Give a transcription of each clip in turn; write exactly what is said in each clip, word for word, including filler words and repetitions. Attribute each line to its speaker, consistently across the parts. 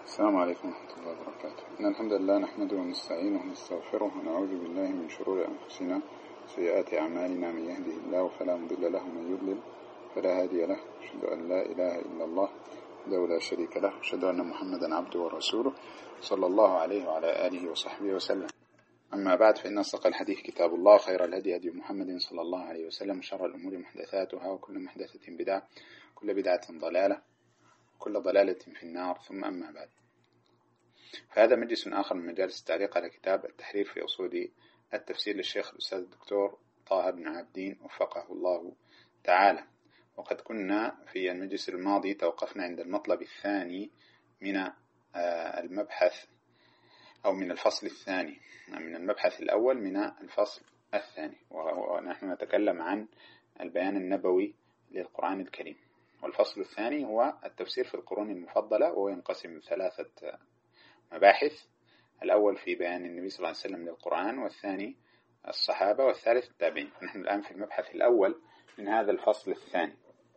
Speaker 1: السلام عليكم ورحمة الله وبركاته. إن الحمد لله نحمده ونستعينه ونستغفره ونعوذ بالله من شرور أنفسنا وسيئات أعمالنا. من يهده الله فلا مضل له ومن يضلل فلا هادي له. أشهد أن لا إله إلا الله وحده لا شريك له، أشهد أن محمدا عبده ورسوله صلى الله عليه وعلى آله وصحبه وسلم. أما بعد، فإن أصدق الحديث كتاب الله، خير الهدي هدي محمد صلى الله عليه وسلم، شر الأمور محدثاتها وكل محدثة بدعة كل بدعة ضلالة كل ضلالة في النار. ثم أما بعد، فهذا مجلس آخر من مجالس التعليق على كتاب التحرير في أصول التفسير للشيخ الأستاذ الدكتور طه بن عابدين وفقه الله تعالى. وقد كنا في المجلس الماضي توقفنا عند المطلب الثاني من المبحث أو من الفصل الثاني من المبحث الأول من الفصل الثاني، ونحن نتكلم عن البيان النبوي للقرآن الكريم. والفصل الثاني هو التفسير في القرون المفضلة، وهو ينقسم ثلاثة مباحث: الأول في بيان النبي صلى الله عليه وسلم للقرآن، والثاني الصحابة، والثالث التابعين. نحن الآن في المبحث الأول من هذا الفصل الثاني،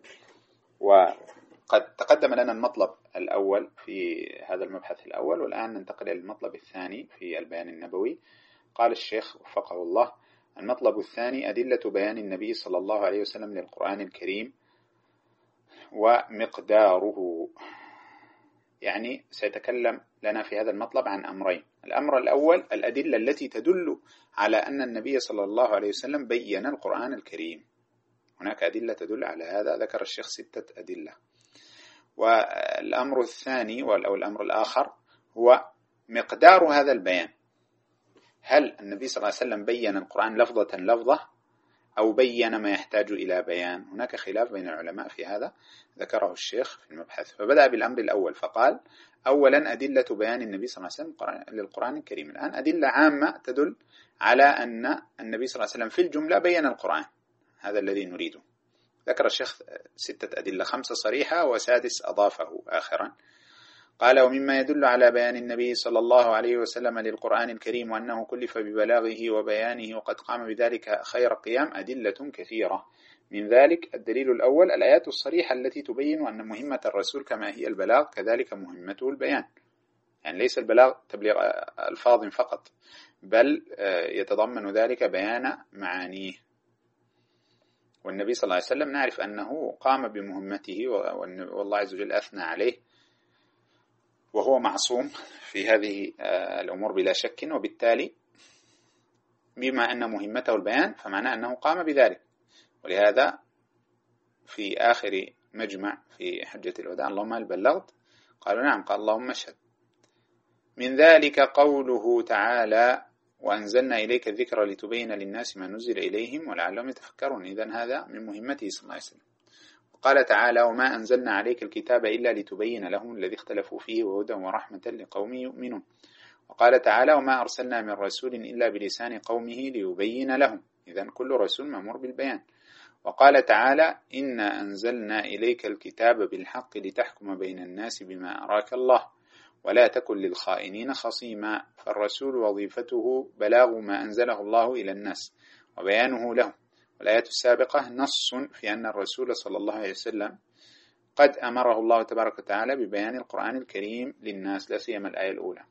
Speaker 1: وقد تقدم لنا المطلب الأول في هذا المبحث الأول، والآن ننتقل إلى المطلب الثاني في البيان النبوي. قال الشيخ وفقه الله: المطلب الثاني أدلة بيان النبي صلى الله عليه وسلم للقرآن الكريم ومقداره. يعني سيتكلم لنا في هذا المطلب عن أمرين. الأمر الأول الأدلة التي تدل على أن النبي صلى الله عليه وسلم بيّن القرآن الكريم. هناك أدلة تدل على هذا، ذكر الشيخ ستة أدلة. والأمر الثاني أو الأمر الآخر هو مقدار هذا البيان. هل النبي صلى الله عليه وسلم بيّن القرآن لفظة لفظة أو بيّن ما يحتاج إلى بيان؟ هناك خلاف بين العلماء في هذا، ذكره الشيخ في المبحث. فبدأ بالأمر الأول فقال: أولا أدلة بيان النبي صلى الله عليه وسلم للقرآن الكريم. الآن أدلة عامة تدل على أن النبي صلى الله عليه وسلم في الجملة بيّن القرآن، هذا الذي نريده. ذكر الشيخ ستة أدلة، خمسة صريحة وسادس أضافه آخرا. قال: ومما يدل على بيان النبي صلى الله عليه وسلم للقرآن الكريم وأنه كلف ببلاغه وبيانه وقد قام بذلك خير قيام أدلة كثيرة. من ذلك الدليل الأول الآيات الصريحة التي تبين أن مهمة الرسول كما هي البلاغ كذلك مهمته البيان. يعني ليس البلاغ تبليغ ألفاظ فقط، بل يتضمن ذلك بيان معانيه. والنبي صلى الله عليه وسلم نعرف أنه قام بمهمته، والله عز وجل أثنى عليه، وهو معصوم في هذه الأمور بلا شك. وبالتالي بما أن مهمته البيان فمعناه أنه قام بذلك. ولهذا في آخر مجمع في حجة الوداع: اللهم هل بلغت؟ قالوا نعم. قال: اللهم اشهد. من ذلك قوله تعالى: وأنزلنا إليك الذكر لتبين للناس ما نزل إليهم ولعلهم يتفكرون. إذن هذا من مهمته صلى الله عليه وسلم. قال تعالى: وما أنزلنا عليك الكتاب إلا لتبين لهم الذي اختلفوا فيه وهدى ورحمة لقوم يؤمنون. وقال تعالى: وما أرسلنا من رسول إلا بلسان قومه ليبين لهم. إذن كل رسول مأمور بالبيان. وقال تعالى: إنا أنزلنا إليك الكتاب بالحق لتحكم بين الناس بما أراك الله ولا تكن للخائنين خصيما. فالرسول وظيفته بلاغ ما أنزله الله إلى الناس وبيانه لهم. والآيات السابقة نص في أن الرسول صلى الله عليه وسلم قد أمره الله تبارك وتعالى ببيان القرآن الكريم للناس، لا سيما الآية الأولى،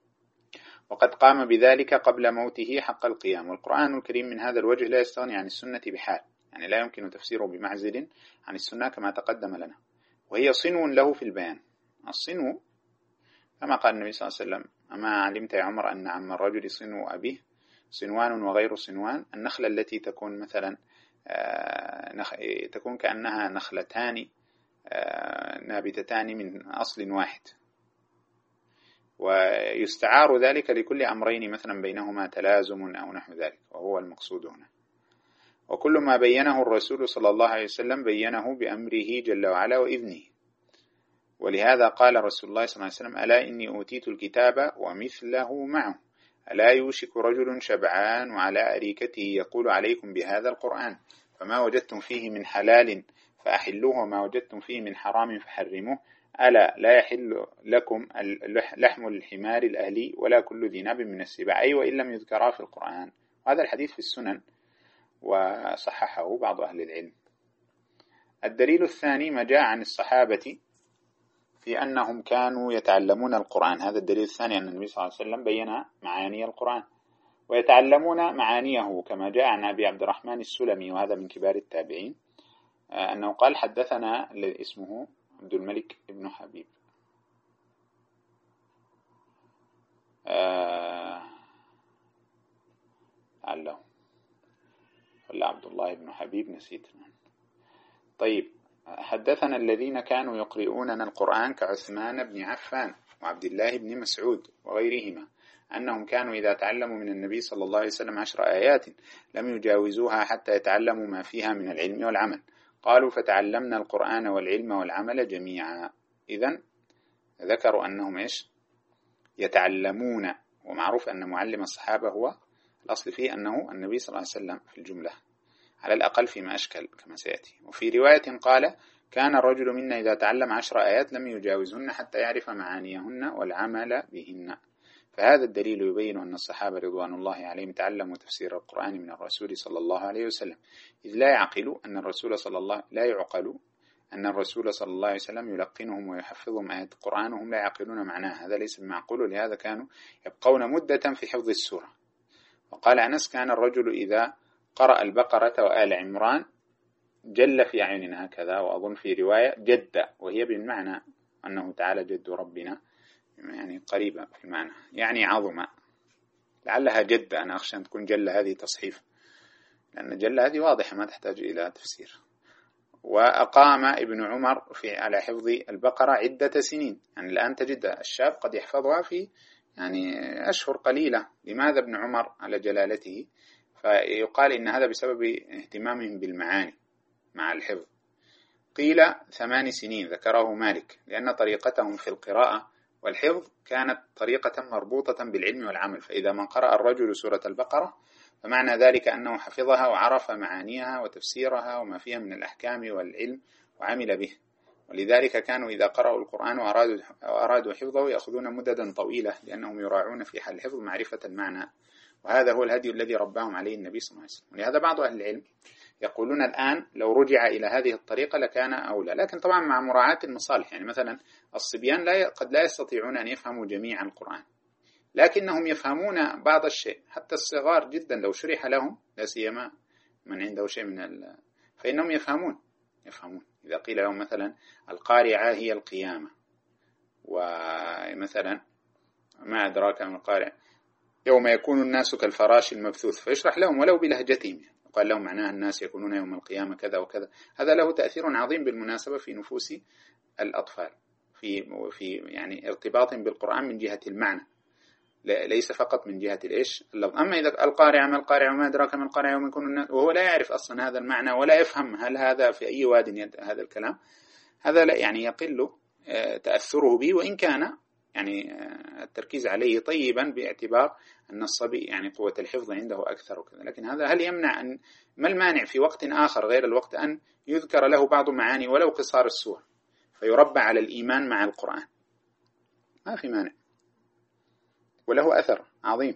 Speaker 1: وقد قام بذلك قبل موته حق القيام. والقرآن الكريم من هذا الوجه لا يستغني عن السنة بحال، يعني لا يمكن تفسيره بمعزل عن السنة كما تقدم لنا، وهي صنو له في البيان. الصنو كما قال النبي صلى الله عليه وسلم: أما علمت يا عمر أن عم الرجل صنو أبيه صنوان وغير صنوان. النخلة التي تكون مثلا تكون كأنها نخلتان نابتتان من أصل واحد، ويستعار ذلك لكل أمرين مثلا بينهما تلازم أو نحو ذلك، وهو المقصود هنا. وكل ما بينه الرسول صلى الله عليه وسلم بينه بأمره جل وعلا وإذنه. ولهذا قال رسول الله صلى الله عليه وسلم: ألا إني أوتيت الكتاب ومثله معه، ألا يوشك رجل شبعان وعلى أريكته يقول عليكم بهذا القرآن فما وجدتم فيه من حلال فأحلوه وما وجدتم فيه من حرام فحرموه. ألا لا يحل لكم لحم الحمار الأهلي ولا كل ذي ناب من السباع، أي وإن لم يذكرا في القرآن. هذا الحديث في السنن وصححه بعض أهل العلم. الدليل الثاني ما جاء عن الصحابة في أنهم كانوا يتعلمون القرآن. هذا الدليل الثاني، أن النبي صلى الله عليه وسلم بين معاني القرآن ويتعلمون معانيه، كما جاء عن أبي عبد الرحمن السلمي وهذا من كبار التابعين أنه قال حدثنا اسمه عبد الملك بن حبيب لعله ولا عبد الله بن حبيب، نسيت. طيب، حدثنا الذين كانوا يقرؤوننا القرآن كعثمان بن عفان وعبد الله بن مسعود وغيرهما أنهم كانوا إذا تعلموا من النبي صلى الله عليه وسلم عشر آيات لم يجاوزوها حتى يتعلموا ما فيها من العلم والعمل. قالوا فتعلمنا القرآن والعلم والعمل جميعا. إذن ذكروا أنهم إيش؟ يتعلمون، ومعروف أن معلم الصحابة هو الأصل فيه أنه النبي صلى الله عليه وسلم في الجملة، على الأقل فيما أشكل كما سيأتي. وفي رواية قال كان الرجل منا إذا تعلم عشر آيات لم يجاوزهن حتى يعرف معانيهن والعمل بهن. فهذا الدليل يبين أن الصحابة رضوان الله عليهم تعلموا تفسير القرآن من الرسول صلى الله عليه وسلم، إذ لا يعقل أن الرسول صلى الله لا يعقل أن الرسول صلى الله عليه وسلم يلقنهم ويحفظهم آيات القرآن وهم لا يعقلون معناها، هذا ليس بمعقول، ولهذا كانوا يبقون مدة في حفظ السورة. وقال أنس كان الرجل إذا قرأ البقرة وآل عمران جل في أعيننا هكذا، وأظن في رواية جد، وهي بالمعنى أنه تعالى جد ربنا، يعني قريبة في المعنى، يعني عظمة، لعلها جد، أنا أخشى أن تكون جل هذه تصحيف، لأن جل هذه واضحة ما تحتاج إلى تفسير. وأقام ابن عمر في على حفظ البقرة عدة سنين، يعني الآن تجد الشاب قد يحفظها في يعني أشهر قليلة. لماذا ابن عمر على جلالته؟ فيقال إن هذا بسبب اهتمامهم بالمعاني مع الحفظ. قيل ثمان سنين ذكره مالك، لأن طريقتهم في القراءة والحفظ كانت طريقة مربوطة بالعلم والعمل، فإذا من قرأ الرجل سورة البقرة فمعنى ذلك أنه حفظها وعرف معانيها وتفسيرها وما فيها من الأحكام والعلم وعمل به. ولذلك كانوا إذا قرأوا القرآن وأرادوا, وأرادوا حفظه يأخذون مددا طويلة، لأنهم يراعون في حال الحفظ معرفة المعنى، وهذا هو الهدي الذي رباهم عليه النبي صلى الله عليه وسلم. ولهذا بعض أهل العلم يقولون الآن لو رجع إلى هذه الطريقة لكان أولى، لكن طبعا مع مراعاة المصالح. يعني مثلا الصبيان لا قد لا يستطيعون أن يفهموا جميع القرآن، لكنهم يفهمون بعض الشيء، حتى الصغار جدا لو شرح لهم، لا سيما من عنده شيء من ال... فإنهم يفهمون يفهمون إذا قيل لهم مثلا القارعة هي القيامة، ومثلا ما أدراك من القارعة يوم يكون الناس كالفراش المبثوث، فيشرح لهم ولو بلهجتهم، قال لهم معناها الناس يكونون يوم القيامة كذا وكذا. هذا له تأثير عظيم بالمناسبة في نفوس الأطفال، في في يعني ارتباطهم بالقرآن من جهة المعنى، ليس فقط من جهة الإيش اللفظ. أما إذا القارعة ما القارعة وما أدراك ما القارعة يوم يكون الناس، وهو لا يعرف أصلا هذا المعنى ولا يفهم هل هذا في أي واد هذا الكلام، هذا لا يعني يقل تأثره به، وإن كان يعني التركيز عليه طيبا باعتبار أن الصبي يعني قوة الحفظ عنده أكثر وكذا. لكن هذا هل يمنع أن ما المانع في وقت آخر غير الوقت أن يذكر له بعض معاني ولو قصار السور فيربى على الإيمان مع القرآن؟ ما في مانع، وله أثر عظيم.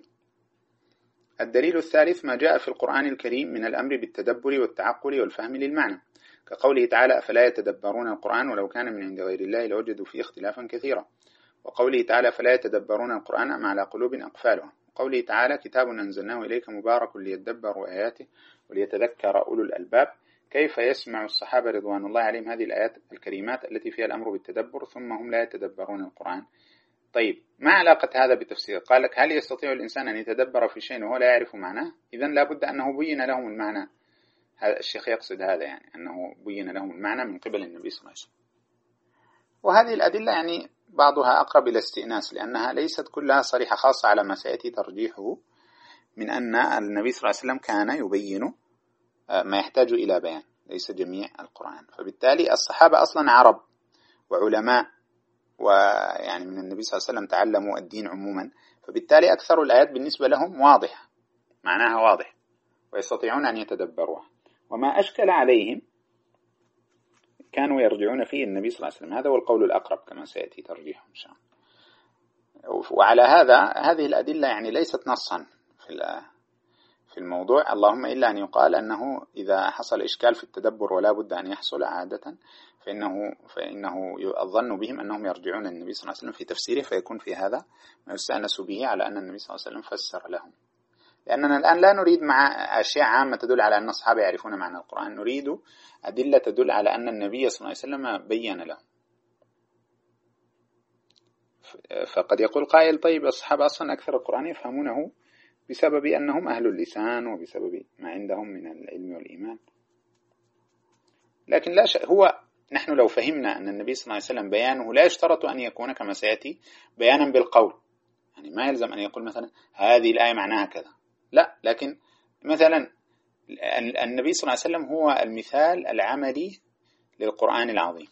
Speaker 1: الدليل الثالث ما جاء في القرآن الكريم من الأمر بالتدبر والتعقل والفهم للمعنى، كقوله تعالى أفلا يتدبرون القرآن ولو كان من عند غير الله لوجدوا فيه اختلافا كثيرا، وقوله تعالى فلا يتدبرون القرآن أم على قلوب أقفالها، وقوله تعالى كتاب أنزلناه إليك مبارك ليدبروا آياته وليتذكر أولو الألباب. كيف يسمع الصحابة رضوان الله عليهم هذه الآيات الكريمات التي فيها الأمر بالتدبر ثم هم لا يتدبرون القرآن؟ طيب، ما علاقة هذا بالتفسير؟ قال لك هل يستطيع الإنسان أن يتدبر في شيء وهو لا يعرف معناه؟ إذن لا بد أنه بين لهم المعنى. هذا الشيخ يقصد هذا، يعني أنه بين لهم المعنى من قبل النبي صلى الله عليه وسلم. وهذه الأدلة يعني بعضها أقرب إلى الاستئناس، لأنها ليست كلها صريحة، خاصة على ما سيأتي ترجيحه من أن النبي صلى الله عليه وسلم كان يبين ما يحتاج إلى بيان، ليس جميع القرآن. فبالتالي الصحابة أصلا عرب وعلماء، ويعني من النبي صلى الله عليه وسلم تعلموا الدين عموما، فبالتالي أكثر الآيات بالنسبة لهم واضحة، معناها واضح، ويستطيعون أن يتدبروها. وما أشكل عليهم كانوا يرجعون فيه النبي صلى الله عليه وسلم، هذا هو القول الأقرب كما سيأتي ترجيحه إن شاء الله. وعلى هذا هذه الأدلة يعني ليست نصا في في الموضوع، اللهم إلا أن يقال أنه إذا حصل إشكال في التدبر ولا بد أن يحصل عادة فإنه, فإنه الظن بهم أنهم يرجعون النبي صلى الله عليه وسلم في تفسيره، فيكون في هذا ما يستأنس به على أن النبي صلى الله عليه وسلم فسر لهم. لأننا الآن لا نريد مع أشياء عامة تدل على أن الصحابة يعرفون معنى القرآن، نريد أدلة تدل على أن النبي صلى الله عليه وسلم بين لهم. فقد يقول قائل طيب الصحابة أصلا أكثر القرآن يفهمونه بسبب أنهم أهل اللسان وبسبب ما عندهم من العلم والإيمان. لكن لا شيء، هو نحن لو فهمنا أن النبي صلى الله عليه وسلم بيانه لا يشترط أن يكون كما سيأتي بيانا بالقول، يعني ما يلزم أن يقول مثلا هذه الآية معناها كذا، لا، لكن مثلا النبي صلى الله عليه وسلم هو المثال العملي للقرآن العظيم،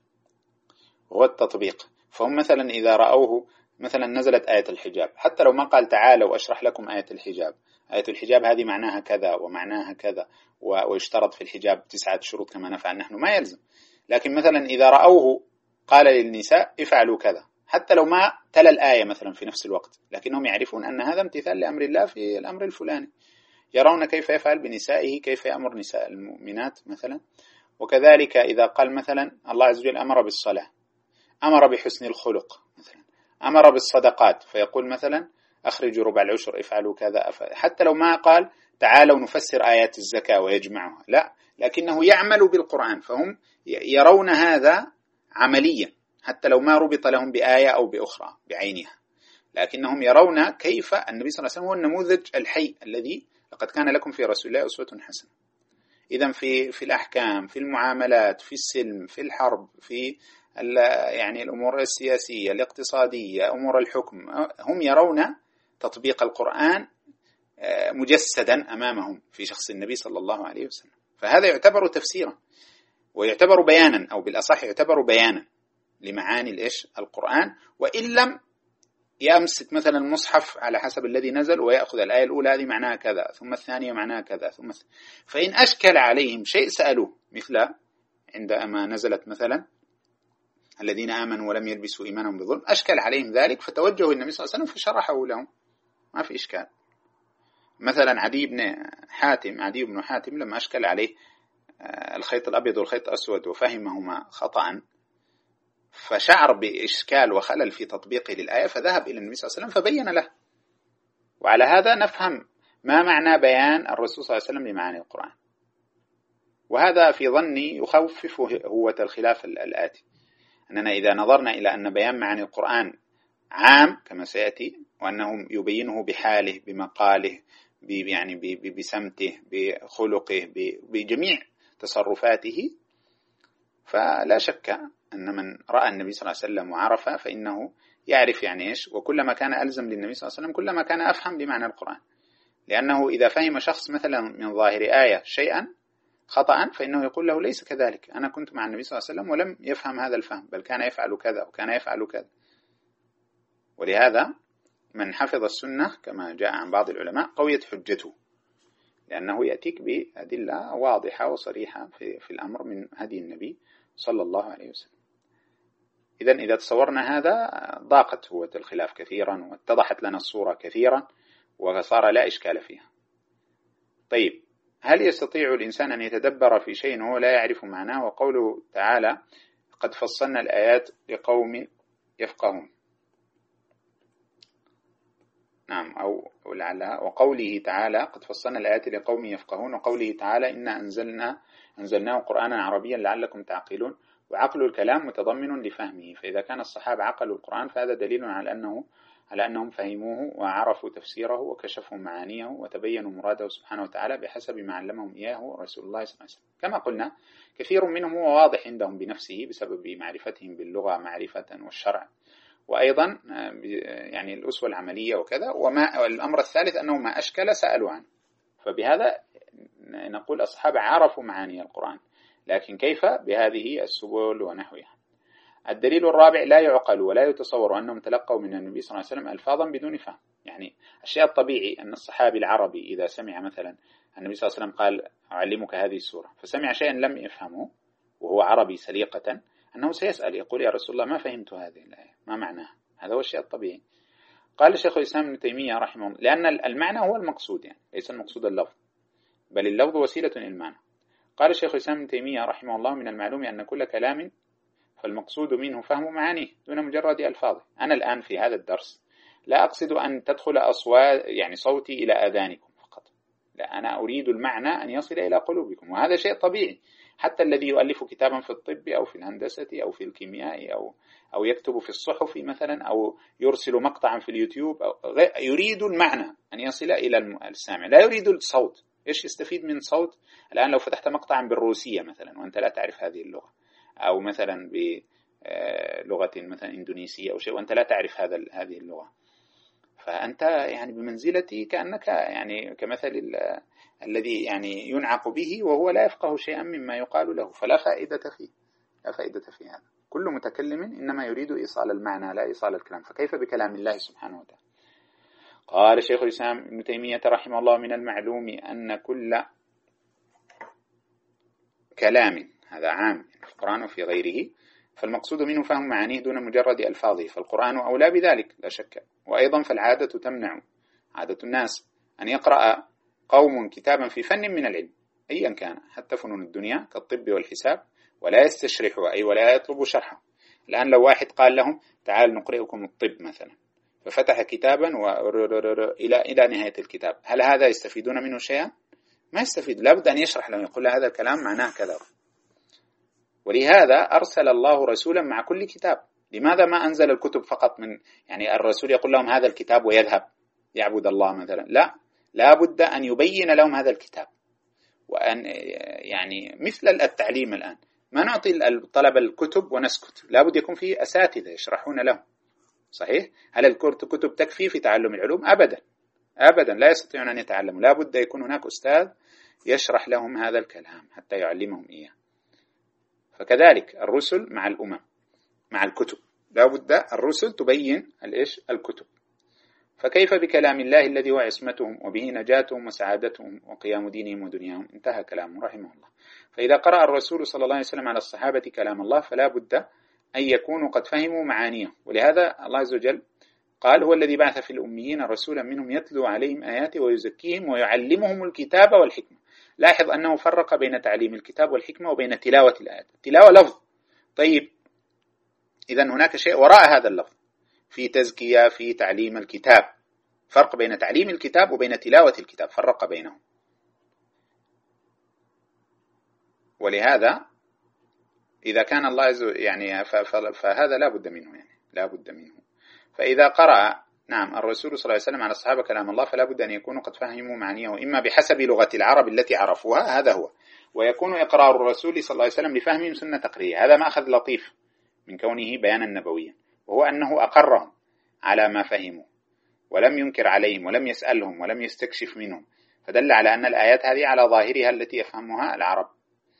Speaker 1: هو التطبيق. فهم مثلا إذا رأوه مثلا نزلت آية الحجاب، حتى لو ما قال تعالوا أشرح لكم آية الحجاب، آية الحجاب هذه معناها كذا ومعناها كذا ويشترط في الحجاب تسعة شروط كما نفعل نحن، ما يلزم. لكن مثلا إذا رأوه قال للنساء افعلوا كذا، حتى لو ما تلا الآية مثلا في نفس الوقت، لكنهم يعرفون أن هذا امتثال لأمر الله في الأمر الفلاني، يرون كيف يفعل بنسائه، كيف يأمر نساء المؤمنات مثلا. وكذلك إذا قال مثلا الله عز وجل أمر بالصلاة، أمر بحسن الخلق مثلا، أمر بالصدقات، فيقول مثلا أخرجوا ربع العشر، افعلوا كذا، حتى لو ما قال تعالوا نفسر آيات الزكاة ويجمعها، لا، لكنه يعمل بالقرآن، فهم يرون هذا عمليا حتى لو ما ربط لهم بآية أو بأخرى بعينها، لكنهم يرون كيف النبي صلى الله عليه وسلم هو النموذج الحي الذي لقد كان لكم في رسول الله أسوة حسنة. إذن في في الأحكام، في المعاملات، في السلم، في الحرب، في يعني الأمور السياسية، الاقتصادية، أمور الحكم، هم يرون تطبيق القرآن مجسدا أمامهم في شخص النبي صلى الله عليه وسلم. فهذا يعتبر تفسيرا ويعتبر بيانا، أو بالأصح يعتبر بيانا لمعاني الإيش القرآن، وإن لم يمسك مثلا المصحف على حسب الذي نزل ويأخذ الآية الأولى هذه معناها كذا، ثم الثانية معناها كذا، ثم فإن أشكل عليهم شيء سألوه، مثل عندما نزلت مثلا الذين آمنوا ولم يلبسوا إيمانهم بظلم، أشكل عليهم ذلك فتوجهوا النبي صلى الله عليه وسلم فشرحه لهم، ما في إشكال. مثلا عدي بن حاتم عدي بن حاتم لما أشكل عليه الخيط الأبيض والخيط الأسود وفهمهما خطأ، فشعر بإشكال وخلل في تطبيقه للآية، فذهب إلى النبي صلى الله عليه وسلم فبين له. وعلى هذا نفهم ما معنى بيان الرسول صلى الله عليه وسلم لمعاني القرآن. وهذا في ظني يخفف هوة الخلاف الآتي، أننا إذا نظرنا إلى أن بيان معاني القرآن عام كما سيأتي، وأنه يبينه بحاله، بمقاله، يعني بسمته، بخلقه، بجميع تصرفاته، فلا شك أن من رأى النبي صلى الله عليه وسلم وعرف فإنه يعرف يعني إيش، وكلما كان ألزم للنبي صلى الله عليه وسلم كلما كان أفهم بمعنى القرآن. لأنه إذا فهم شخص مثلا من ظاهر آية شيئا خطأ فإنه يقول له ليس كذلك، أنا كنت مع النبي صلى الله عليه وسلم ولم يفهم هذا الفهم، بل كان يفعل كذا وكان يفعل كذا. ولهذا من حفظ السنة كما جاء عن بعض العلماء قويت حجته، لأنه يأتيك بأدلة واضحة وصريحة في, في الأمر من هدي النبي صلى الله عليه وسلم. إذن إذا تصورنا هذا ضاقت هوة الخلاف كثيرا واتضحت لنا الصورة كثيرا وصار لا إشكال فيها. طيب، هل يستطيع الإنسان أن يتدبر في شيء هو لا يعرف معناه؟ وقوله تعالى قد فصلنا الآيات لقوم يفقهون، نعم، أو لعلها وقوله تعالى قد فصلنا الآيات لقوم يفقهون، وقوله تعالى إنا أنزلنا أنزلناه قرآنا عربيا لعلكم تعقلون. وعقل الكلام متضمن لفهمه، فإذا كان الصحابة عقلوا القرآن فهذا دليل على أنه على أنهم فهموه وعرفوا تفسيره وكشفوا معانيه وتبينوا مراده سبحانه وتعالى بحسب ما علمهم إياه رسول الله صلى الله عليه وسلم. كما قلنا كثير منهم هو واضح عندهم بنفسه بسبب معرفتهم باللغة معرفة والشرع، وأيضا يعني الأسوة العملية وكذا. وما الأمر الثالث أنه ما أشكل سألوا عنه، فبهذا نقول الصحابة عرفوا معاني القرآن، لكن كيف؟ بهذه السبل ونحوها. الدليل الرابع لا يعقل ولا يتصور أنهم تلقوا من النبي صلى الله عليه وسلم ألفاظا بدون فهم. يعني الشيء الطبيعي أن الصحابي العربي إذا سمع مثلا النبي صلى الله عليه وسلم قال أعلمك هذه السورة، فسمع شيئا لم يفهمه وهو عربي سليقة، أنه سيسأل يقول يا رسول الله ما فهمت هذه الآية، ما معناها؟ هذا هو الشيء الطبيعي. قال الشيخ الإسلام ابن تيمية رحمه الله لأن المعنى هو المقصود، يعني ليس المقصود اللفظ، بل اللفظ وسيلة للمعنى. قال الشيخ الإسلام ابن تيمية رحمه الله: من المعلوم أن كل كلام فالمقصود منه فهم معانيه دون مجرد ألفاظه. أنا الآن في هذا الدرس لا أقصد أن تدخل أصوات يعني صوتي إلى آذانكم فقط، لا، أنا أريد المعنى أن يصل إلى قلوبكم، وهذا شيء طبيعي. حتى الذي يؤلف كتابا في الطب أو في الهندسة أو في الكيمياء أو أو يكتب في الصحف مثلا أو يرسل مقطعا في اليوتيوب أو يريد المعنى أن يصل إلى السامع، لا يريد الصوت. إيش يستفيد من صوت؟ الآن لو فتحت مقطعا بالروسية مثلا وأنت لا تعرف هذه اللغة، أو مثلا بلغة مثلا إندونيسية أو شيء وأنت لا تعرف هذا هذه اللغة، فأنت يعني بمنزلتي كأنك يعني كمثل الذي يعني ينعق به وهو لا يفقه شيئا مما يقال له، فلا فائدة فيه، لا فائدة في هذا. كل متكلم إنما يريد إيصال المعنى لا إيصال الكلام، فكيف بكلام الله سبحانه وتعالى؟ قال شيخ الإسلام ابن تيمية رحمه الله: من المعلوم أن كل كلام، هذا عام في القرآن وفي غيره، فالمقصود منه فهم معانيه دون مجرد ألفاظه، فالقرآن أولى بذلك لا شك. وأيضا فالعادة تمنع، عادة الناس، أن يقرأ قوم كتابا في فن من العلم أيا كان، حتى فنون الدنيا كالطب والحساب، ولا يستشرحوا أي ولا يطلبوا شرحه. الآن لو واحد قال لهم: تعال نقرئكم الطب مثلا، ففتح كتابا إلى إلى نهاية الكتاب، هل هذا يستفيدون منه شيئا؟ ما يستفيد، لابد أن يشرح لهم، يقول هذا الكلام معناه كذا. ولهذا أرسل الله رسولا مع كل كتاب. لماذا ما أنزل الكتب فقط من يعني الرسول يقول لهم هذا الكتاب ويذهب يعبد الله مثلا؟ لا، لابد أن يبين لهم هذا الكتاب، وأن يعني مثل التعليم الآن ما نعطي الطلبة الكتب ونسكت، لابد يكون فيه أساتذة يشرحون لهم. صحيح؟ هل الكتب تكفي في تعلم العلوم؟ أبدا أبدا، لا يستطيعون أن يتعلموا، لابد يكون هناك أستاذ يشرح لهم هذا الكلام حتى يعلمهم إياه. فكذلك الرسل مع الأمم مع الكتب، لابد الرسل تبين الإيش الكتب. فكيف بكلام الله الذي هو عصمتهم وبه نجاتهم وسعادتهم وقيام دينهم ودنياهم؟ انتهى كلامه رحمه الله. فإذا قرأ الرسول صلى الله عليه وسلم على الصحابة كلام الله فلا بد أن يكونوا قد فهموا معانيه، ولهذا الله عز وجل قال: هو الذي بعث في الأميين رسولا منهم يتلو عليهم آياته ويزكيهم ويعلمهم الكتاب والحكمة. لاحظ أنه فرق بين تعليم الكتاب والحكمة وبين تلاوة الآيات. تلاوة لفظ، طيب إذن هناك شيء وراء هذا اللفظ في تزكية، في تعليم الكتاب، فرق بين تعليم الكتاب وبين تلاوة الكتاب، فرق بينهم. ولهذا إذا كان الله يعني فهذا لا بد منه، يعني لا بد منه. فإذا قرأ نعم الرسول صلى الله عليه وسلم على الصحابة كلام الله فلا بد أن يكونوا قد فهموا معانيه إما بحسب لغة العرب التي عرفوها، هذا هو، ويكون إقرار الرسول صلى الله عليه وسلم لفهمهم سنة تقريرية. هذا مأخذ لطيف من كونه بيانا نبويا، وهو أنه أقرهم على ما فهموا ولم ينكر عليهم ولم يسألهم ولم يستكشف منهم، فدل على أن الآيات هذه على ظاهرها التي يفهمها العرب.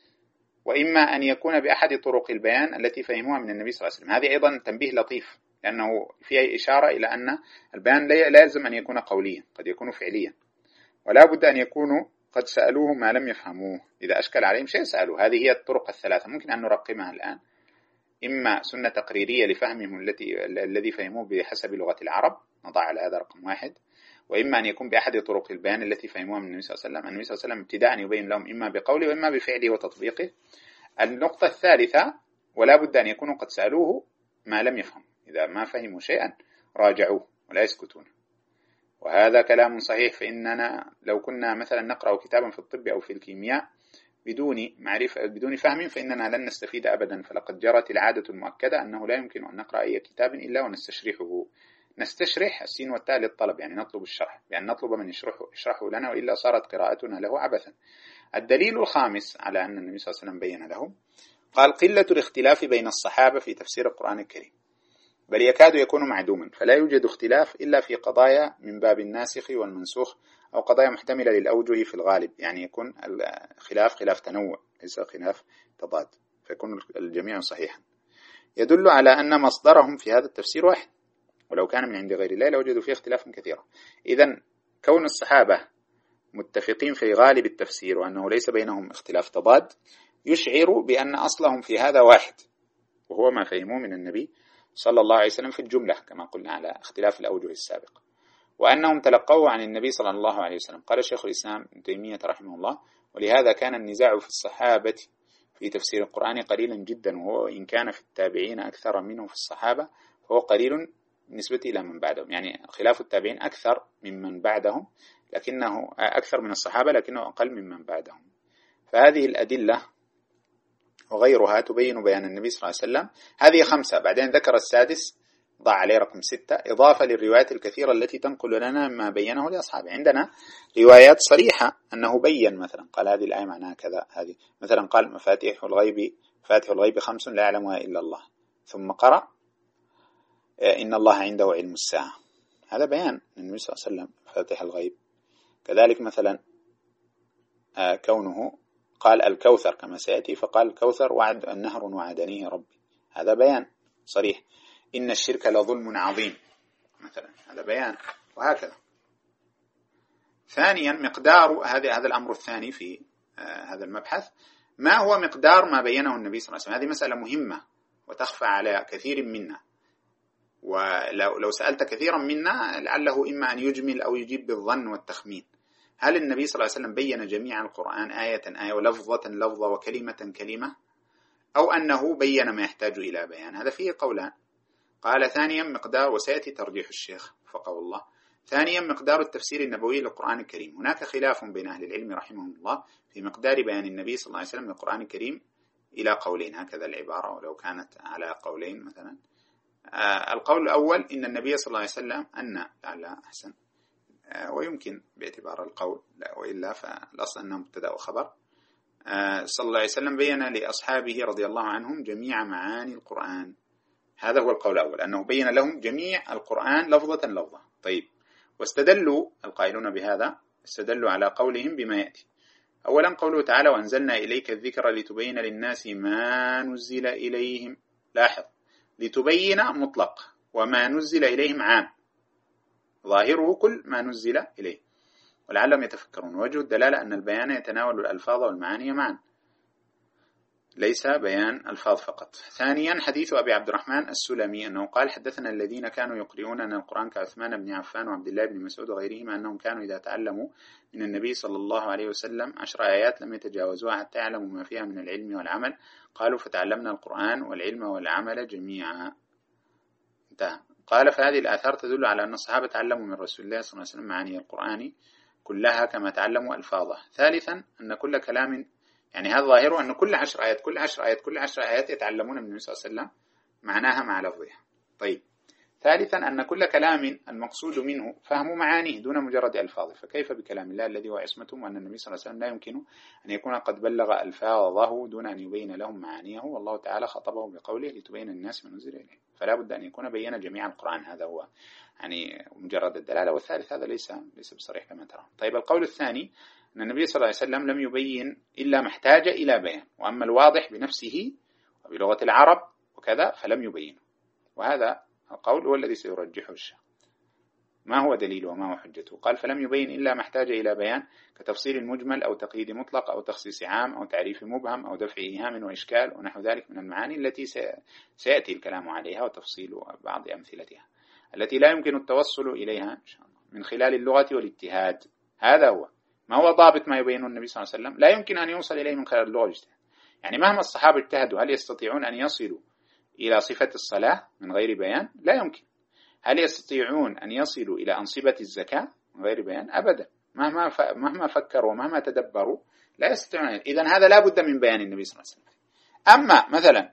Speaker 1: وإما أن يكون بأحد طرق البيان التي فهموها من النبي صلى الله عليه وسلم. هذه أيضا تنبيه لطيف، لأنه فيه إشارة إلى أن البيان لا لازم أن يكون قوليا، قد يكون فعليا، ولا بد أن يكونوا قد سألوه ما لم يفهموه، إذا أشكل عليهم شيء سألوه. هذه هي الطرق الثلاثة، ممكن أن نرقمها الآن: إما سنة تقريرية لفهمهم التي الذي فهموه بحسب لغة العرب، نضع على هذا رقم واحد، وإما أن يكون بأحد طرق البيان التي فهموها من النبي صلى الله عليه وسلم. النبي صلى الله عليه وسلم ابتداء يبين لهم إما بقوله وإما بفعله وتطبيقه. النقطة الثالثة: ولا بد أن يكونوا قد سألوه ما لم يفهم، إذا ما فهموا شيئا راجعوه ولا يسكتون. وهذا كلام صحيح، فإننا لو كنا مثلا نقرأ كتابا في الطب أو في الكيمياء بدون معرفة بدون فهم فإننا لن نستفيد أبدا. فلقد جرت العادة المؤكدة أنه لا يمكن أن نقرأ أي كتاب إلا ونستشرحه. نستشرح السين والتاء للطلب، يعني نطلب الشرح، يعني نطلب من يشرحه, يشرحه لنا، وإلا صارت قراءتنا له عبثا. الدليل الخامس على أن النبي صلى الله عليه وسلم بين له، قال: قلة الاختلاف بين الصحابة في تفسير القرآن الكريم، بل يكاد يكون معدوما، فلا يوجد اختلاف إلا في قضايا من باب الناسخ والمنسوخ أو قضايا محتملة للأوجه في الغالب، يعني يكون الخلاف خلاف تنوع ليس خلاف تضاد، فيكون الجميع صحيحا. يدل على أن مصدرهم في هذا التفسير واحد، ولو كان من عند غير الله لوجدوا فيه اختلافا كثيرا. إذن كون الصحابة متفقين في غالب التفسير وأنه ليس بينهم اختلاف تضاد يشعر بأن أصلهم في هذا واحد، وهو ما فهموه من النبي صلى الله عليه وسلم في الجملة كما قلنا على اختلاف الأوجه السابقة، وأنهم تلقوه عن النبي صلى الله عليه وسلم. قال الشيخ الإسلام ابن تيمية رحمه الله: ولهذا كان النزاع في الصحابة في تفسير القرآن قليلا جدا، وهو إن كان في التابعين أكثر منه في الصحابة فهو قليل بالنسبة إلى من بعدهم، يعني خلاف التابعين أكثر ممن بعدهم، لكنه أكثر من الصحابة لكنه أقل ممن بعدهم. فهذه الأدلة وغيرها تبين بيان النبي صلى الله عليه وسلم. هذه خمسة، بعدين ذكر السادس ضع عليه رقم ستة، إضافة للروايات الكثيرة التي تنقل لنا ما بينه لأصحابه. عندنا روايات صريحة أنه بين، مثلا قال هذه الآية معناها كذا، هذه مثلا قال مفاتيح الغيب فاتح الغيب خمس لا يعلمها إلا الله، ثم قرأ إن الله عنده علم الساعة، هذا بيان النبي صلى الله عليه وسلم فاتح الغيب. كذلك مثلا كونه قال الكوثر كما سيأتي، فقال الكوثر وعد النهر وعدنيه ربي، هذا بيان صريح. إن الشرك لظلم عظيم مثلا، هذا بيان، وهكذا. ثانيا مقدار هذا هذا الأمر الثاني في هذا المبحث، ما هو مقدار ما بينه النبي صلى الله عليه وسلم؟ هذه مسألة مهمة وتخفى على كثير منا، ولو لو سألت كثيرا منا لعله إما أن يجمل أو يجيب بالظن والتخمين. هل النبي صلى الله عليه وسلم بين جميع القرآن آية آية ولفظة لفظة وكلمة كلمة، أو أنه بين ما يحتاج إلى بيان؟ هذا فيه قولان. قال ثانيا مقدار، وسيأتي ترجيح الشيخ فقه الله، ثانيا مقدار التفسير النبوي للقرآن الكريم. هناك خلاف بين أهل العلم رحمهم الله في مقدار بيان النبي صلى الله عليه وسلم للقرآن الكريم إلى قولين، هكذا العبارة ولو كانت على قولين مثلا. آه القول الأول إن النبي صلى الله عليه وسلم أن لعل أحسن آه ويمكن باعتبار القول، لا وإلا فالأصل أنه مبتدأ وخبر. آه صلى الله عليه وسلم بين لأصحابه رضي الله عنهم جميع معاني القرآن، هذا هو القول الأول، أنه بين لهم جميع القرآن لفظة لفظة. طيب، واستدلوا القائلون بهذا استدلوا على قولهم بما يأتي. أولا قوله تعالى: وأنزلنا إليك الذكر لتبين للناس ما نزل إليهم. لاحظ، لتبين مطلق، وما نزل إليهم عام، ظاهره كل ما نزل إليه، ولعلهم يتفكرون. وجه الدلالة أن البيان يتناول الألفاظ والمعاني معا، ليس بيان الفاظ فقط. ثانيا حديث أبي عبد الرحمن السلمي أنه قال: حدثنا الذين كانوا يقرؤون القرآن كعثمان بن عفان وعبد الله بن مسعود وغيرهما أنهم كانوا إذا تعلموا من النبي صلى الله عليه وسلم عشر آيات لم يتجاوزوها حتى يعلموا ما فيها من العلم والعمل. قالوا: فتعلمنا القرآن والعلم والعمل جميعا. انتهى. قال: فهذه الآثار تدل على أن الصحابة تعلموا من رسول الله صلى الله عليه وسلم معاني القرآن كلها كما تعلموا ألفاظه. ثالثا أن كل كلام، يعني هذا ظاهره أن كل عشر آيات كل عشر آيات كل عشر آيات يتعلمون من النبي صلى الله عليه وسلم معناها مع لفظها. طيب، ثالثا أن كل كلام المقصود منه فهم معانيه دون مجرد ألفاظه، فكيف بكلام الله الذي هو عصمته، وأن النبي صلى الله عليه وسلم لا يمكن أن يكون قد بلغ ألفاظه دون أن يبين لهم معانيه، والله تعالى خطبه بقوله: لتبين الناس ما نزل إليه. فلا بد أن يكون بين جميع القرآن، هذا هو يعني مجرد الدلالة. والثالث هذا ليس ليس بصريح كما ترى. طيب، القول الثاني أن النبي صلى الله عليه وسلم لم يبين إلا ما احتاج إلى بيان، وأما الواضح بنفسه وبلغة العرب وكذا فلم يبينه، وهذا القول هو الذي سيرجحه الشيخ. ما هو دليله وما هو حجته؟ قال: فلم يبين إلا ما احتاج إلى بيان، كتفصيل المجمل أو تقييد مطلق أو تخصيص عام أو تعريف مبهم أو دفع إيهام وإشكال ونحو ذلك من المعاني التي سيأتي الكلام عليها وتفصيل بعض أمثلتها التي لا يمكن التوصل إليها إن شاء الله من خلال اللغة والاجتهاد. هذا هو ما هو ضابط ما يبينه النبي صلى الله عليه وسلم، لا يمكن أن يوصل إليه من خلال اللغة والاجتهاد. يعني مهما الصحابة اجتهدوا، هل يستطيعون أن يصلوا إلى صفة الصلاة من غير بيان؟ لا يمكن. هل يستطيعون أن يصلوا إلى أنصبة الزكاة من غير بيان؟ أبدا. مهما ف... مهما فكروا ومهما تدبروا لا يستطيعون. إذن هذا لا بد من بيان النبي صلى الله عليه وسلم. أما مثلا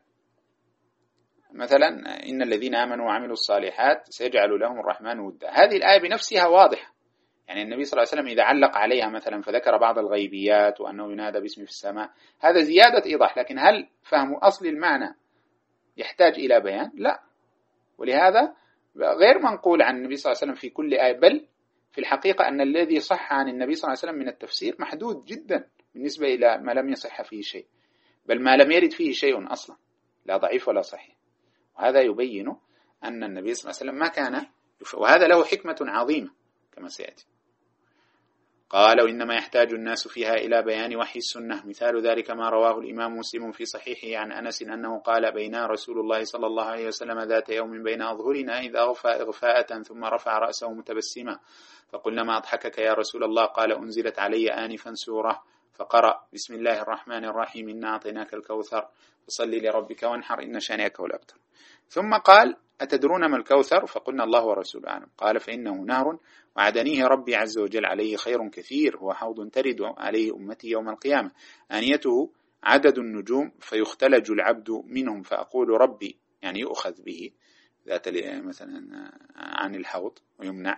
Speaker 1: مثلا إن الذين آمنوا وعملوا الصالحات سيجعل لهم الرحمن ودا، هذه الآية بنفسها واضحة. يعني النبي صلى الله عليه وسلم إذا علق عليها مثلا فذكر بعض الغيبيات وأنه ينادى باسمه في السماء، هذا زيادة إيضاح، لكن هل فهم أصل المعنى يحتاج إلى بيان؟ لا. ولهذا غير منقول عن النبي صلى الله عليه وسلم في كل آية، بل في الحقيقة أن الذي صح عن النبي صلى الله عليه وسلم من التفسير محدود جدا بالنسبة إلى ما لم يصح فيه شيء، بل ما لم يرد فيه شيء أصلا، لا ضعيف ولا صحيح. وهذا يبين أن النبي صلى الله عليه وسلم ما كان، وهذا له حكمة عظيمة كما سيأتي. قال وإنما يحتاج الناس فيها إلى بيان وحي السنة. مثال ذلك ما رواه الإمام مسلم في صحيحه عن أنس أنه قال بينا رسول الله صلى الله عليه وسلم ذات يوم بين أظهرنا إذ أغفى إغفاءة ثم رفع رأسه متبسما فقلنا ما أضحكك يا رسول الله؟ قال أنزلت علي آنفا سورة فقرأ بسم الله الرحمن الرحيم إنا أعطيناك الكوثر فصل لربك وانحر إن شانئك هو الأبتر. ثم قال أتدرون ما الكوثر؟ فقلنا الله ورسوله أعلم. قال فإنه نهر وعدنيه ربي عز وجل عليه خير كثير هو حوض ترد عليه أمتي يوم القيامة آنيته عدد النجوم فيختلج العبد منهم فأقول ربي يعني يؤخذ به ذات مثلا عن الحوض ويمنع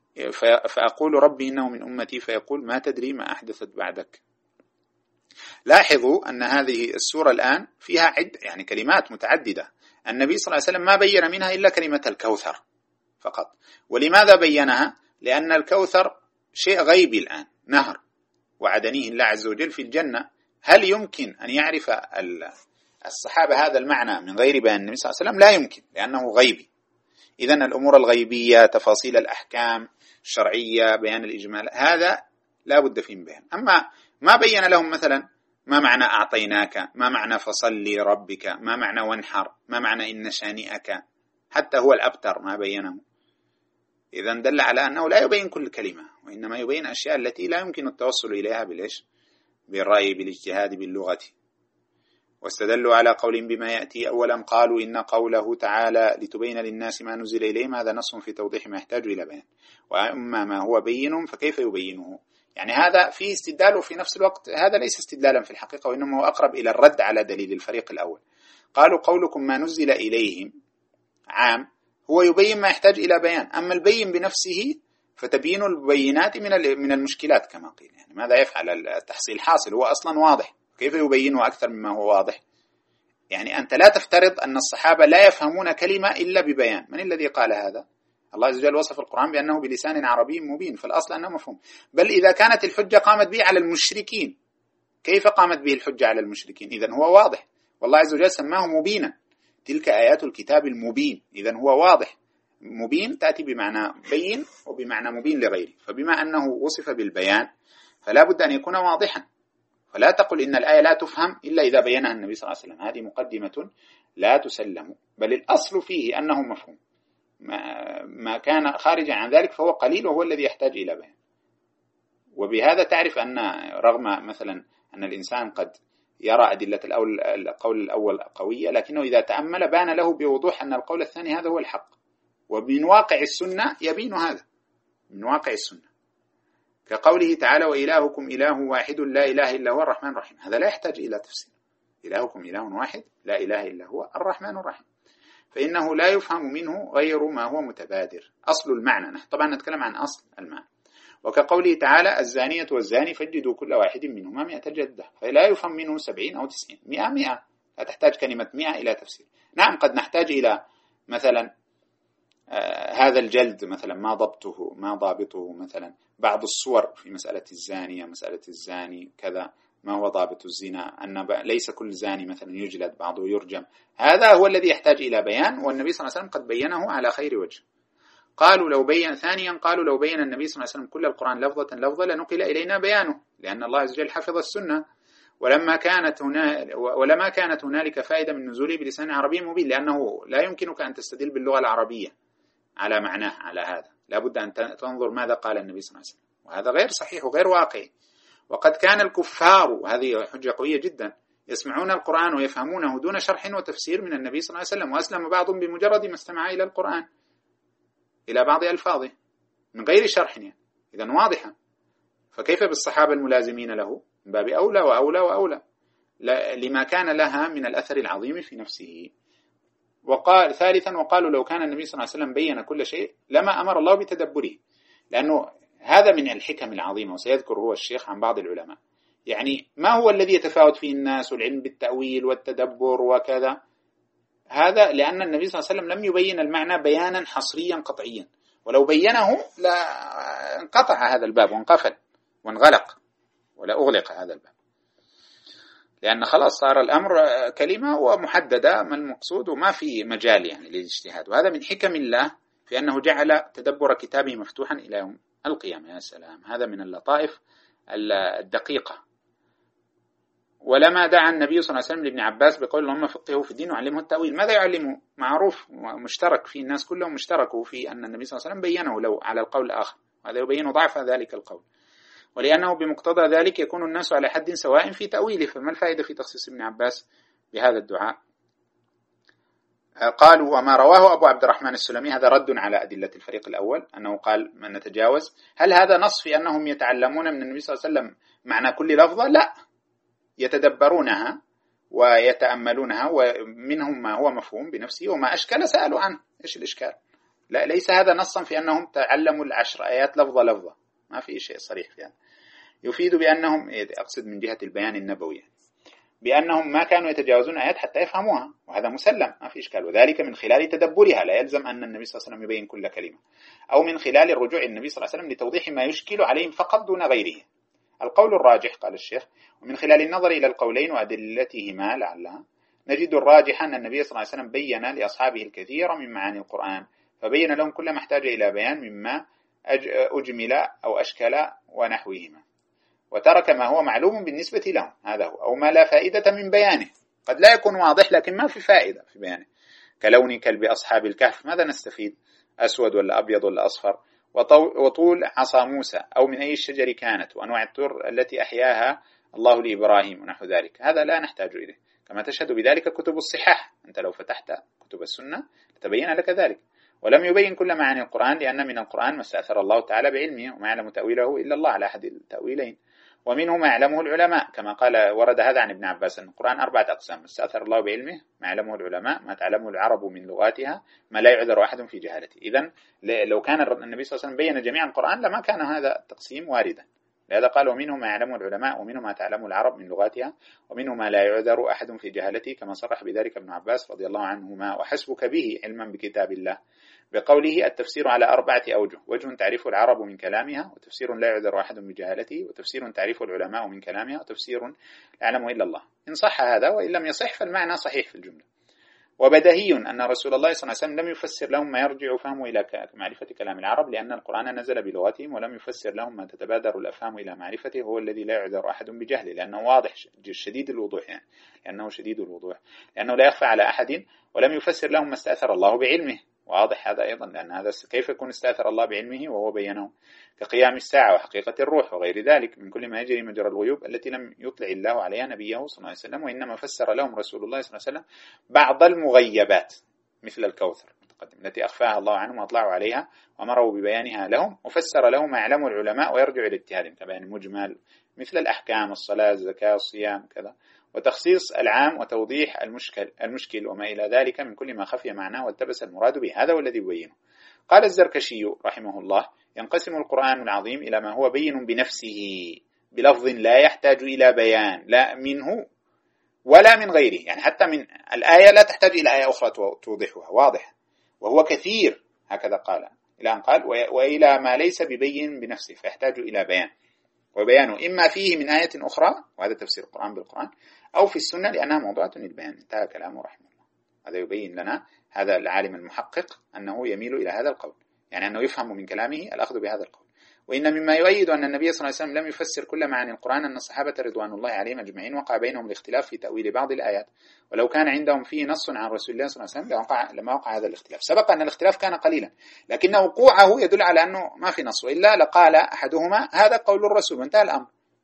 Speaker 1: فأقول ربي إنه من أمتي فيقول ما تدري ما أحدثت بعدك. لاحظوا أن هذه السورة الآن فيها عد يعني كلمات متعددة. النبي صلى الله عليه وسلم ما بين منها إلا كلمة الكوثر فقط. ولماذا بينها؟ لأن الكوثر شيء غيبي الآن، نهر وعدنيه الله عز وجل في الجنة. هل يمكن أن يعرف الصحابة هذا المعنى من غير بيان النبي صلى الله عليه وسلم؟ لا يمكن، لأنه غيبي. إذن الأمور الغيبية تفاصيل الأحكام الشرعية بيان الإجمال هذا لا بد فيه من بيان. أما ما بين لهم مثلا ما معنى أعطيناك، ما معنى فصل لربك، ما معنى وانحر، ما معنى إن شانئك، حتى هو الأبتر ما بينه. إذن دل على أنه لا يبين كل كلمة، وإنما يبين أشياء التي لا يمكن التوصل إليها بالإيش؟ بالرأي بالاجتهاد باللغة. واستدلوا على قول بما يأتي. أولا قالوا إن قوله تعالى لتبين للناس ما نزل إليهم هذا نص في توضيح ما يحتاج إلى بيان، وأما ما هو بين فكيف يبينه؟ يعني هذا فيه استدلال وفي نفس الوقت هذا ليس استدلالا في الحقيقة، وإنما هو أقرب إلى الرد على دليل الفريق الأول. قالوا قولكم ما نزل إليهم عام هو يبين ما يحتاج إلى بيان، أما البين بنفسه فتبين البينات من من المشكلات كما قيل. يعني ماذا يفعل التحصيل حاصل هو أصلا واضح، كيف يبينه أكثر مما هو واضح؟ يعني أنت لا تفترض أن الصحابة لا يفهمون كلمة إلا ببيان. من الذي قال هذا؟ الله عز وجل وصف القرآن بأنه بلسان عربي مبين، فالأصل أنه مفهوم. بل إذا كانت الحجة قامت به على المشركين، كيف قامت به الحجة على المشركين؟ إذن هو واضح، والله عز وجل سماه مبينا، تلك آيات الكتاب المبين. إذن هو واضح. مبين تأتي بمعنى بين وبمعنى مبين لغيره، فبما أنه وصف بالبيان فلا بد أن يكون واضحا. فلا تقل إن الآية لا تفهم إلا إذا بينها النبي صلى الله عليه وسلم، هذه مقدمة لا تسلم، بل الأصل فيه أنه مفهوم. ما كان خارجا عن ذلك فهو قليل وهو الذي يحتاج إلى بيان. وبهذا تعرف أن رغم مثلا أن الإنسان قد يرى أدلة القول الأول قوية، لكنه إذا تأمل بان له بوضوح أن القول الثاني هذا هو الحق، ومن واقع السنة يبين هذا من واقع السنة، كقوله تعالى وإلهكم إله واحد لا إله إلا هو الرحمن الرحيم. هذا لا يحتاج إلى تفسير. إلهكم إله واحد لا إله إلا هو الرحمن الرحيم، فإنه لا يفهم منه غير ما هو متبادر أصل المعنى. نحن طبعا نتكلم عن أصل المعنى. وكقوله تعالى الزانية والزاني فجدوا كل واحد منهما مئة جلدة، فلا يفهم منه سبعين أو تسعين، مئة مئة، لا تحتاج كلمة مئة إلى تفسير. نعم قد نحتاج إلى مثلا آه هذا الجلد مثلا ما ضبطه ما ضابطه، مثلا بعض الصور في مسألة الزانية مسألة الزاني كذا، ما هو ضابط الزنا، أن ليس كل زاني مثلا يجلد، بعضه يرجم. هذا هو الذي يحتاج إلى بيان، والنبي صلى الله عليه وسلم قد بينه على خير وجه. قالوا لو بين ثانيا قالوا لو بين النبي صلى الله عليه وسلم كل القرآن لفظة لفظة لنقل إلينا بيانه، لأن الله عز وجل حفظ السنة، ولما كانت هنا ولما كانت هنالك فائدة من نزوله بلسان عربي مبين، لأنه لا يمكنك أن تستدل باللغة العربية على معناه على هذا، لا بد أن تنظر ماذا قال النبي صلى الله عليه وسلم، وهذا غير صحيح وغير واقعي. وقد كان الكفار، وهذه حجة قوية جدا، يسمعون القرآن ويفهمونه دون شرح وتفسير من النبي صلى الله عليه وسلم، وأسلم بعضهم بمجرد ما استمع إلى القرآن إلى بعض ألفاظه من غير شرح يعني. إذن واضحة. فكيف بالصحابة الملازمين له؟ من باب أولى وأولى وأولى لما كان لها من الأثر العظيم في نفسه. وقال ثالثا وقالوا لو كان النبي صلى الله عليه وسلم بين كل شيء لما أمر الله بتدبره، لأنه هذا من الحكم العظيمة. وسيذكر هو الشيخ عن بعض العلماء يعني ما هو الذي يتفاوت فيه الناس والعلم بالتأويل والتدبر وكذا، هذا لأن النبي صلى الله عليه وسلم لم يبين المعنى بيانا حصريا قطعيا، ولو بينه لا انقطع هذا الباب وانقفل وانغلق ولا أغلق هذا الباب، لأن خلاص صار الأمر كلمة ومحددة ما المقصود وما في مجال يعني للاجتهاد. وهذا من حكم الله في أنه جعل تدبر كتابه مفتوحا إلى يوم القيامة. يا سلام، هذا من اللطائف الدقيقة. ولما دعا النبي صلى الله عليه وسلم لابن عباس بقول اللهم فقهه في الدين وعلمه التأويل. ماذا يعلمه؟ معروف ومشترك في الناس كلهم، مشتركوا في أن النبي صلى الله عليه وسلم بينه له على القول الآخر، هذا يبين ضعف ذلك القول، ولأنه بمقتضى ذلك يكون الناس على حد سواء في تأويله، فما الفائدة في تخصيص ابن عباس بهذا الدعاء؟ قالوا وما رواه أبو عبد الرحمن السلمي هذا رد على أدلة الفريق الأول، أنه قال من نتجاوز. هل هذا نص في أنهم يتعلمون من النبي صلى الله عليه وسلم معنى كل لفظة؟ لا، يتدبرونها ويتأملونها، ومنهم ما هو مفهوم بنفسه وما أشكال سألوا عنه. إيش الإشكال؟ لا، ليس هذا نصا في أنهم تعلموا العشر آيات لفظة لفظة، ما في شيء صريح في هذا. يفيد بأنهم، أقصد من جهة البيان النبوي، بأنهم ما كانوا يتجاوزون آيات حتى يفهموها، وهذا مسلم ما في إشكال، وذلك من خلال تدبرها، لا يلزم أن النبي صلى الله عليه وسلم يبين كل كلمة، أو من خلال الرجوع النبي صلى الله عليه وسلم لتوضيح ما يشكل عليهم فقط دون غيره. القول الراجح قال الشيخ، ومن خلال النظر إلى القولين وأدلتهما لعلها نجد الراجح أن النبي صلى الله عليه وسلم بين لأصحابه الكثير من معاني القرآن، فبين لهم كل ما احتاج إلى بيان مما أجمل أو أشكل ونحوهما، وترك ما هو معلوم بالنسبة لهم، هذا هو، أو ما لا فائدة من بيانه. قد لا يكون واضح لكن ما في فائدة في بيانه، كلون كلب أصحاب الكهف، ماذا نستفيد؟ أسود ولا أبيض ولا أصفر؟ وطول عصا موسى، أو من أي الشجر كانت، وأنواع الطر التي أحياها الله لإبراهيم ونحو ذلك، هذا لا نحتاج إليه، كما تشهد بذلك كتب الصحاح. أنت لو فتحت كتب السنة لتبين لك ذلك. ولم يبين كل معاني القرآن، لأن من القرآن ما استأثر الله تعالى بعلمه، وما يعلم تأويله إلا الله على أحد التأويلين، ومنه ما يعلمه العلماء، كما قال ورد هذا عن ابن عباس أن القرآن أربعة أقسام: ما استأثر الله بعلمه، ما يعلمه العلماء، ما تعلمه العرب من لغاتها، ما لا يعذر أحد في جهالته. إذن لو كان النبي صلى الله عليه وسلم بين جميع القرآن لما كان هذا التقسيم واردا. لهذا قال ومنه ما يعلمه العلماء، ومنه ما تعلمه العرب من لغاتها، ومنه ما لا يعذر أحد في جهالته، كما صرح بذلك ابن عباس رضي الله عنهما: وحسبك به علما بكتاب الله، بقوله التفسير على أربعة أوجه: وجه تعرف العرب من كلامها، وتفسير لا يعذر أحد بجهالته، وتفسير تعرف العلماء من كلامها، وتفسير لا يعلمه إلا الله. إن صح هذا، وإن لم يصح فالمعنى صحيح في الجملة. وبدهي أن رسول الله صلى الله عليه وسلم لم يفسر لهم ما يرجع فهمه إلى معرفة كلام العرب، لأن القرآن نزل بلغتهم، ولم يفسر لهم ما تتبادر الأفهام إلى معرفته، هو الذي لا يعذر أحد بجهله، لأنه واضح شديد الوضوح، يعني لأنه شديد الوضوح، لأنه لا يخفى على أحد. ولم يفسر لهم ما استأثر الله بعلمه، واضح هذا أيضا، لأن هذا كيف يكون استأثر الله بعلمه وهو بينه، كقيام الساعة وحقيقة الروح وغير ذلك من كل ما يجري مجرى الغيوب التي لم يطلع الله عليها نبيه صلى الله عليه وسلم، وإنما فسر لهم رسول الله صلى الله عليه وسلم بعض المغيبات مثل الكوثر المتقدم التي أخفاها الله عنهم وأطلعوا عليها وأمروا ببيانها لهم، وفسر لهم ما يعلمه العلماء ويرجع إلى اجتهادهم كبيان مجمل مثل الأحكام، الصلاة، الزكاة، الصيام كذا، وتخصيص العام وتوضيح المشكل, المشكل وما إلى ذلك من كل ما خفي معناه والتبس المراد به، هذا هو الذي يبينه. قال الزركشي رحمه الله: ينقسم القرآن العظيم إلى ما هو بين بنفسه بلفظ لا يحتاج إلى بيان، لا منه ولا من غيره، يعني حتى من الآية لا تحتاج إلى آية أخرى توضحها، واضح، وهو كثير، هكذا قال، إلى أن قال: وإلى ما ليس ببين بنفسه فيحتاج إلى بيان، وبيانه إما فيه من آية أخرى، وهذا تفسير القرآن بالقرآن، أو في السنة لأنها موضوعة للبيان. انتهى كلامه رحمه الله. هذا يبين لنا هذا العالم المحقق أنه يميل إلى هذا القول، يعني أنه يفهم من كلامه الأخذ بهذا القول. وإن مما يؤيد أن النبي صلى الله عليه وسلم لم يفسر كل معاني القرآن أن الصحابة رضوان الله عليهم أجمعين وقع بينهم الاختلاف في تأويل بعض الآيات، ولو كان عندهم فيه نص عن رسول الله صلى الله عليه وسلم لوقع لما وقع هذا الاختلاف. سبق أن الاختلاف كان قليلا، لكن وقوعه يدل على أنه ما في نص، وإلا لقال أحدهما هذا قول الرسول وانتهى الأمر.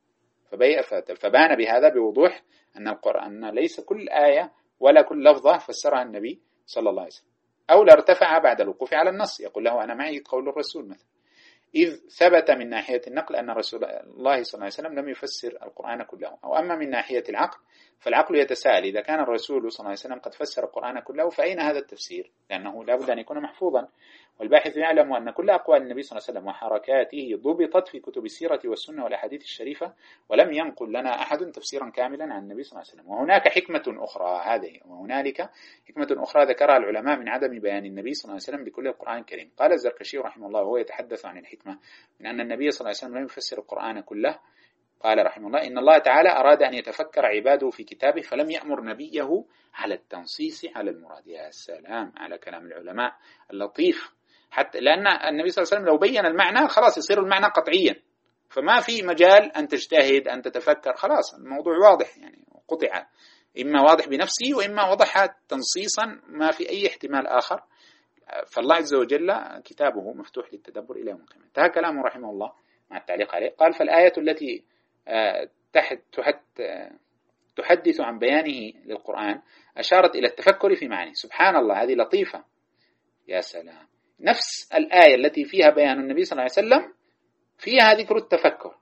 Speaker 1: فبان بهذا بوضوح أن القرآن ليس كل آية ولا كل لفظة فسرها النبي صلى الله عليه وسلم، أو لارتفع بعد الوقوف على النص يقول له أنا معي قول الرسول مثلا، إذ ثبت من ناحية النقل أن رسول الله صلى الله عليه وسلم لم يفسر القرآن كله. أو أما من ناحية العقل فالعقل يتساءل: إذا كان الرسول صلى الله عليه وسلم قد فسر القرآن كله فأين هذا التفسير؟ لأنه لا بد أن يكون محفوظا، والباحث يعلم أن كل أقوال النبي صلى الله عليه وسلم وحركاته ضبطت في كتب السيرة والسنة والأحاديث الشريفة، ولم ينقل لنا أحد تفسيرا كاملا عن النبي صلى الله عليه وسلم. وهناك حكمة أخرى، هذه وهنالك حكمة أخرى ذكرها العلماء من عدم بيان النبي صلى الله عليه وسلم بكل القرآن الكريم. قال الزركشي رحمه الله وهو يتحدث عن الحكمة من أن النبي صلى الله عليه وسلم لم يفسر القرآن كله، قال رحمه الله: إن الله تعالى أراد أن يتفكر عباده في كتابه فلم يأمر نبيه على التنصيص على المراد. يا سلام على كلام العلماء اللطيف حتى لأن النبي صلى الله عليه وسلم لو بين المعنى خلاص يصير المعنى قطعيا، فما في مجال أن تجتهد أن تتفكر، خلاص الموضوع واضح يعني قطع، إما واضح بنفسه وإما وضح تنصيصا ما في أي احتمال آخر. فالله عز وجل كتابه مفتوح للتدبر إلى يوم القيامة. انتهى كلامه رحمه الله مع التعليق عليه، قال: فالآية التي تحت تحدث عن بيانه للقرآن أشارت إلى التفكر في معانيه. سبحان الله، هذه لطيفة، يا سلام. نفس الآية التي فيها بيان النبي صلى الله عليه وسلم فيها ذكر التفكر،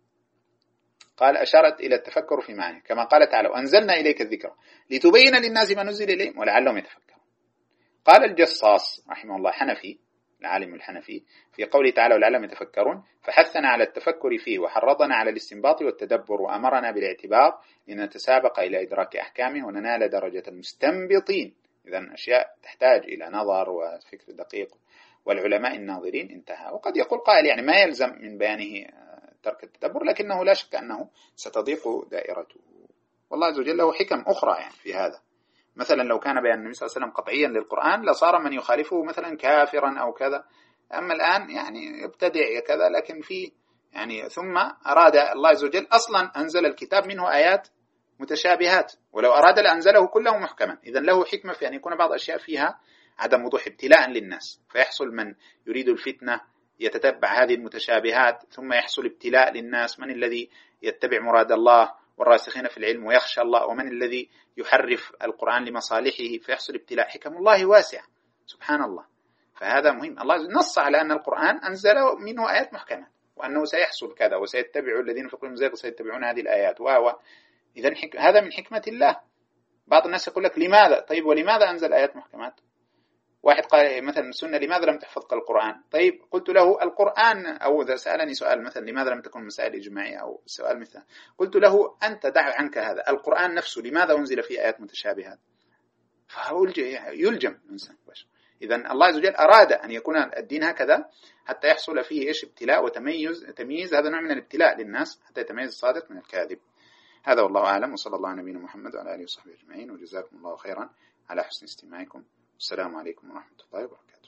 Speaker 1: قال: أشارت إلى التفكر في معانيه، كما قال تعالى: وأنزلنا إليك الذكر لتبين للناس ما نزل إليهم ولعلهم يتفكرون. قال الجصاص رحمه الله، حنفي، العالم الحنفي، في قوله تعالى: ولعلهم يتفكرون، فحثنا على التفكر فيه وحرضنا على الاستنباط والتدبر وأمرنا بالاعتبار لنتسابق إلى إدراك أحكامه وننال درجة المستنبطين. إذن أشياء تحتاج إلى نظر وفكر دقيق والعلماء الناظرين. انتهى. وقد يقول قائل يعني ما يلزم من بيانه ترك التدبر، لكنه لا شك أنه ستضيق دائرته. والله عز وجل له حكم أخرى يعني في هذا. مثلا لو كان بيان النبي صلى الله عليه وسلم قطعيا للقرآن لصار من يخالفه مثلا كافرا أو كذا. أما الآن يعني ابتدع كذا، لكن في يعني ثم أراد الله عز وجل أصلا أنزل الكتاب منه آيات متشابهات، ولو أراد لأنزله كله محكما. إذن له حكمة في أن يكون بعض الأشياء فيها عدم وضوح ابتلاء للناس، فيحصل من يريد الفتنة يتتبع هذه المتشابهات، ثم يحصل ابتلاء للناس: من الذي يتبع مراد الله والراسخين في العلم ويخشى الله، ومن الذي يحرف القرآن لمصالحه، فيحصل ابتلاء. حكم الله واسعة سبحان الله. فهذا مهم. الله نص على أن القرآن أنزل منه آيات محكمة، وأنه سيحصل كذا، وسيتبع الذين في قلوبهم زيغ سيتبعون هذه الآيات و إذن حك... هذا من حكمة الله. بعض الناس يقول لك لماذا؟ طيب ولماذا أنزل آيات محكمات؟ واحد قال مثلا السنة: لماذا لم تحفظك القرآن؟ طيب قلت له القرآن، أو إذا سألني سؤال مثلا لماذا لم تكن مسائل إجماعية أو سؤال مثلا، قلت له أنت دع عنك هذا، القرآن نفسه لماذا أنزل فيه آيات متشابهات؟ فهو يلجم الإنسان. إذن الله عز وجل أراد أن يكون الدين هكذا حتى يحصل فيه إيش؟ ابتلاء وتميز. تمييز هذا نوع من الابتلاء للناس حتى يتميز الصادق من الكاذب. هذا والله أعلم، وصلى الله على نبينا محمد وعلى آله وصحبه أجمعين، وجزاكم الله خيرا على حسن استماعكم. والسلام عليكم ورحمة الله وبركاته.